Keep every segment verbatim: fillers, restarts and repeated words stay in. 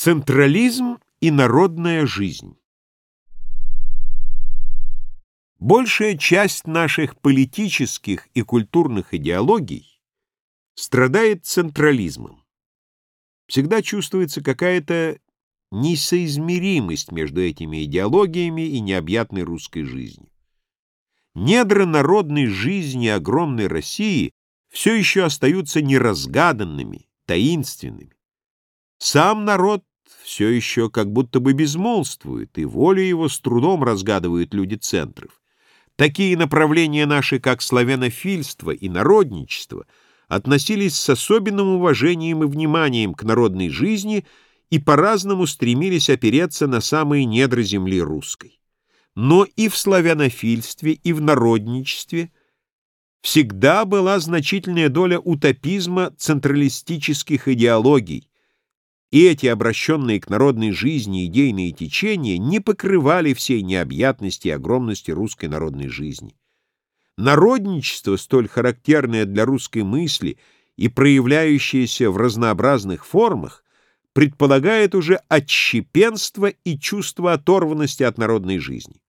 Централизм и народная жизнь. Большая часть наших политических и культурных идеологий страдает централизмом. Всегда чувствуется какая-то несоизмеримость между этими идеологиями и необъятной русской жизнью. Недра народной жизни огромной России все еще остаются неразгаданными, таинственными. Сам народ все еще как будто бы безмолвствует, и волю его с трудом разгадывают люди центров. Такие направления наши, как славянофильство и народничество, относились с особенным уважением и вниманием к народной жизни и по-разному стремились опереться на самые недра земли русской. Но и в славянофильстве, и в народничестве всегда была значительная доля утопизма централистических идеологий, и эти обращенные к народной жизни идейные течения не покрывали всей необъятности и огромности русской народной жизни. Народничество, столь характерное для русской мысли и проявляющееся в разнообразных формах, предполагает уже отщепенство и чувство оторванности от народной жизни.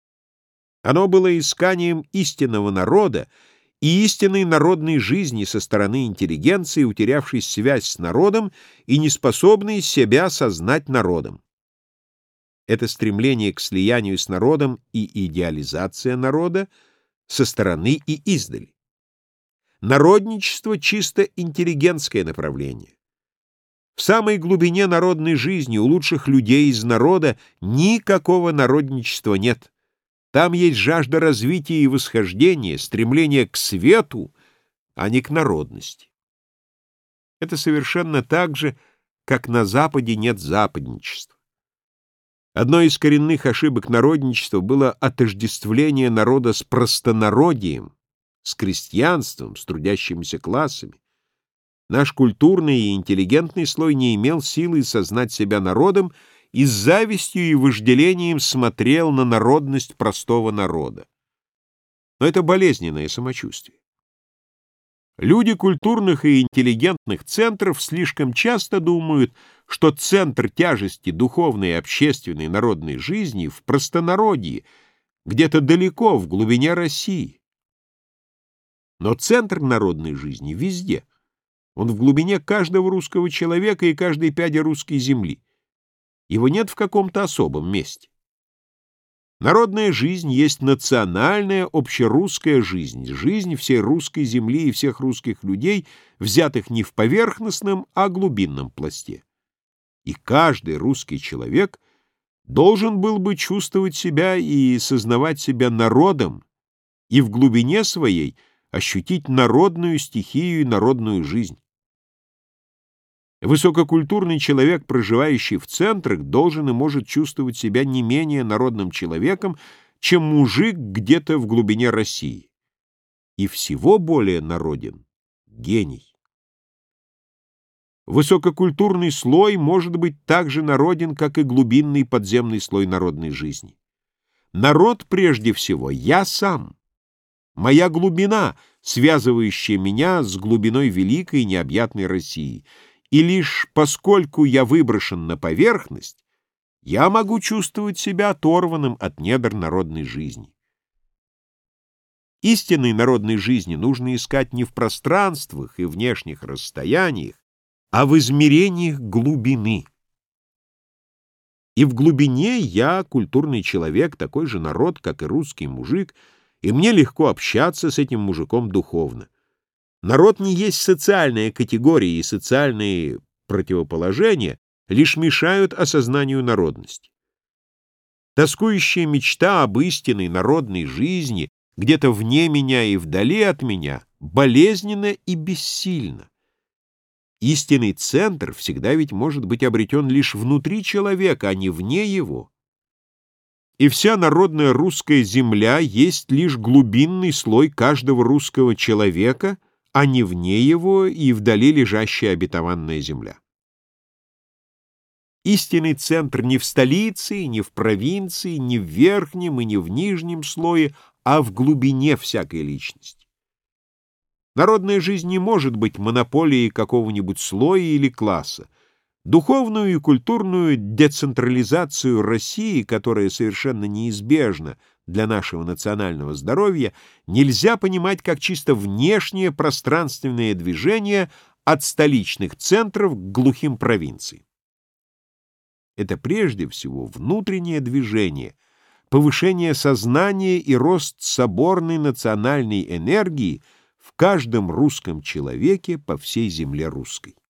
Оно было исканием истинного народа и истинной народной жизни со стороны интеллигенции, утерявшей связь с народом и неспособной себя сознать народом. Это стремление к слиянию с народом и идеализация народа со стороны и издали. Народничество — чисто интеллигентское направление. В самой глубине народной жизни у лучших людей из народа никакого народничества нет. Там есть жажда развития и восхождения, стремление к свету, а не к народности. Это совершенно так же, как на Западе нет западничества. Одной из коренных ошибок народничества было отождествление народа с простонародием, с крестьянством, с трудящимися классами. Наш культурный и интеллигентный слой не имел силы сознать себя народом и с завистью и вожделением смотрел на народность простого народа. Но это болезненное самочувствие. Люди культурных и интеллигентных центров слишком часто думают, что центр тяжести духовной, общественной, народной жизни в простонародье, где-то далеко, в глубине России. Но центр народной жизни везде. Он в глубине каждого русского человека и каждой пяди русской земли. Его нет в каком-то особом месте. Народная жизнь есть национальная общерусская жизнь, жизнь всей русской земли и всех русских людей, взятых не в поверхностном, а глубинном пласте. И каждый русский человек должен был бы чувствовать себя и сознавать себя народом, и в глубине своей ощутить народную стихию и народную жизнь. Высококультурный человек, проживающий в центрах, должен и может чувствовать себя не менее народным человеком, чем мужик где-то в глубине России. И всего более народен гений. Высококультурный слой может быть так же народен, как и глубинный подземный слой народной жизни. Народ прежде всего я сам. Моя глубина, связывающая меня с глубиной великой и необъятной России. И лишь поскольку я выброшен на поверхность, я могу чувствовать себя оторванным от недр народной жизни. Истинной народной жизни нужно искать не в пространствах и внешних расстояниях, а в измерениях глубины. И в глубине я, культурный человек, такой же народ, как и русский мужик, и мне легко общаться с этим мужиком духовно. Народ не есть социальная категория, и социальные противоположения лишь мешают осознанию народности. Тоскующая мечта об истинной народной жизни где-то вне меня и вдали от меня болезненна и бессильна. Истинный центр всегда ведь может быть обретен лишь внутри человека, а не вне его. И вся народная русская земля есть лишь глубинный слой каждого русского человека, а не вне его и вдали лежащая обетованная земля. Истинный центр не в столице, не в провинции, не в верхнем и не в нижнем слое, а в глубине всякой личности. Народная жизнь не может быть монополией какого-нибудь слоя или класса. Духовную и культурную децентрализацию России, которая совершенно неизбежна для нашего национального здоровья, нельзя понимать как чисто внешнее пространственное движение от столичных центров к глухим провинциям. Это прежде всего внутреннее движение, повышение сознания и рост соборной национальной энергии в каждом русском человеке по всей земле русской.